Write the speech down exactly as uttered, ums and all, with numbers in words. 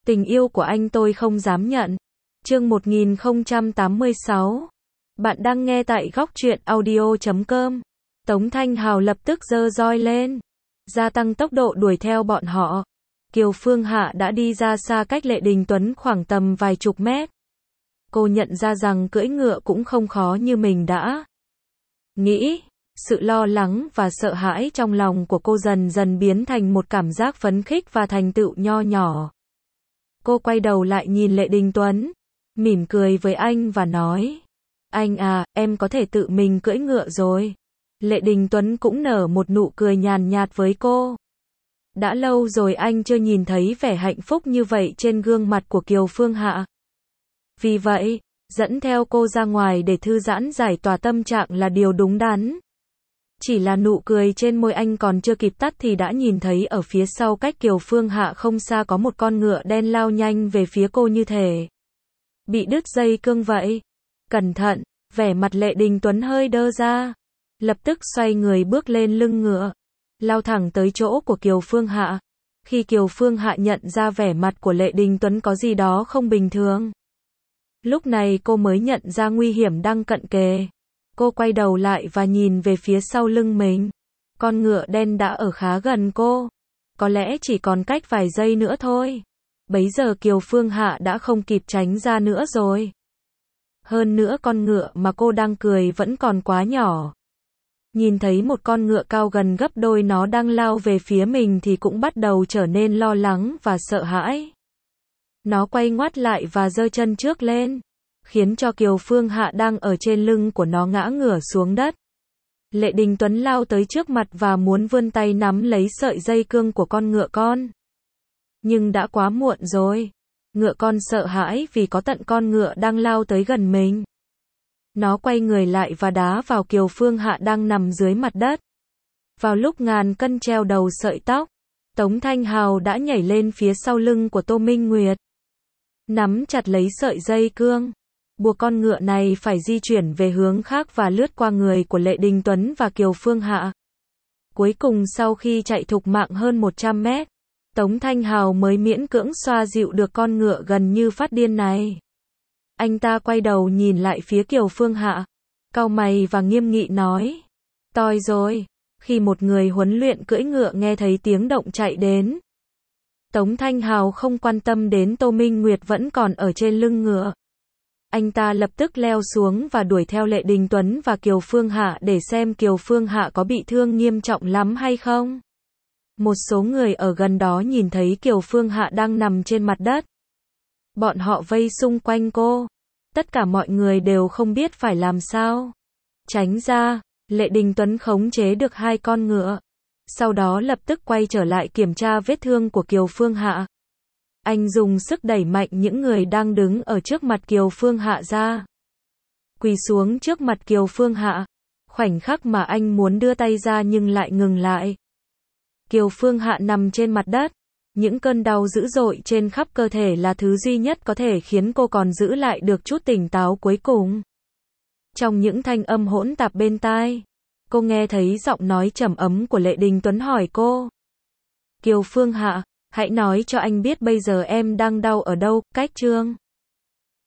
Tình yêu của anh tôi không dám nhận. Chương một nghìn không trăm tám mươi sáu. Bạn đang nghe tại góc truyện audio chấm com. Tống Thanh Hào lập tức giơ roi lên, gia tăng tốc độ đuổi theo bọn họ. Kiều Phương Hạ đã đi ra xa cách Lệ Đình Tuấn khoảng tầm vài chục mét. Cô nhận ra rằng cưỡi ngựa cũng không khó như mình đã nghĩ. Sự lo lắng và sợ hãi trong lòng của cô dần dần biến thành một cảm giác phấn khích và thành tựu nho nhỏ. Cô quay đầu lại nhìn Lệ Đình Tuấn, mỉm cười với anh và nói: "Anh à, em có thể tự mình cưỡi ngựa rồi." Lệ Đình Tuấn cũng nở một nụ cười nhàn nhạt với cô. Đã lâu rồi anh chưa nhìn thấy vẻ hạnh phúc như vậy trên gương mặt của Kiều Phương Hạ. Vì vậy, dẫn theo cô ra ngoài để thư giãn giải tỏa tâm trạng là điều đúng đắn. Chỉ là nụ cười trên môi anh còn chưa kịp tắt thì đã nhìn thấy ở phía sau cách Kiều Phương Hạ không xa có một con ngựa đen lao nhanh về phía cô như thể bị đứt dây cương vậy. Cẩn thận, vẻ mặt Lệ Đình Tuấn hơi đơ ra, lập tức xoay người bước lên lưng ngựa, lao thẳng tới chỗ của Kiều Phương Hạ. Khi Kiều Phương Hạ nhận ra vẻ mặt của Lệ Đình Tuấn có gì đó không bình thường, lúc này cô mới nhận ra nguy hiểm đang cận kề. Cô quay đầu lại và nhìn về phía sau lưng mình. Con ngựa đen đã ở khá gần cô. Có lẽ chỉ còn cách vài giây nữa thôi. Bấy giờ Kiều Phương Hạ đã không kịp tránh ra nữa rồi. Hơn nữa con ngựa mà cô đang cười vẫn còn quá nhỏ. Nhìn thấy một con ngựa cao gần gấp đôi nó đang lao về phía mình thì cũng bắt đầu trở nên lo lắng và sợ hãi. Nó quay ngoắt lại và giơ chân trước lên, khiến cho Kiều Phương Hạ đang ở trên lưng của nó ngã ngửa xuống đất. Lệ Đình Tuấn lao tới trước mặt và muốn vươn tay nắm lấy sợi dây cương của con ngựa con. Nhưng đã quá muộn rồi. Ngựa con sợ hãi vì có tận con ngựa đang lao tới gần mình. Nó quay người lại và đá vào Kiều Phương Hạ đang nằm dưới mặt đất. Vào lúc ngàn cân treo đầu sợi tóc, Tống Thanh Hào đã nhảy lên phía sau lưng của Tô Minh Nguyệt, nắm chặt lấy sợi dây cương, buộc con ngựa này phải di chuyển về hướng khác và lướt qua người của Lệ Đình Tuấn và Kiều Phương Hạ. Cuối cùng sau khi chạy thục mạng hơn một trăm mét, Tống Thanh Hào mới miễn cưỡng xoa dịu được con ngựa gần như phát điên này. Anh ta quay đầu nhìn lại phía Kiều Phương Hạ, cau mày và nghiêm nghị nói: "Toi rồi." Khi một người huấn luyện cưỡi ngựa nghe thấy tiếng động chạy đến, Tống Thanh Hào không quan tâm đến Tô Minh Nguyệt vẫn còn ở trên lưng ngựa. Anh ta lập tức leo xuống và đuổi theo Lệ Đình Tuấn và Kiều Phương Hạ để xem Kiều Phương Hạ có bị thương nghiêm trọng lắm hay không. Một số người ở gần đó nhìn thấy Kiều Phương Hạ đang nằm trên mặt đất. Bọn họ vây xung quanh cô. Tất cả mọi người đều không biết phải làm sao. Tránh ra, Lệ Đình Tuấn khống chế được hai con ngựa. Sau đó lập tức quay trở lại kiểm tra vết thương của Kiều Phương Hạ. Anh dùng sức đẩy mạnh những người đang đứng ở trước mặt Kiều Phương Hạ ra. Quỳ xuống trước mặt Kiều Phương Hạ. Khoảnh khắc mà anh muốn đưa tay ra nhưng lại ngừng lại. Kiều Phương Hạ nằm trên mặt đất. Những cơn đau dữ dội trên khắp cơ thể là thứ duy nhất có thể khiến cô còn giữ lại được chút tỉnh táo cuối cùng. Trong những thanh âm hỗn tạp bên tai, cô nghe thấy giọng nói trầm ấm của Lệ Đình Tuấn hỏi cô: "Kiều Phương Hạ, hãy nói cho anh biết bây giờ em đang đau ở đâu." Cách chương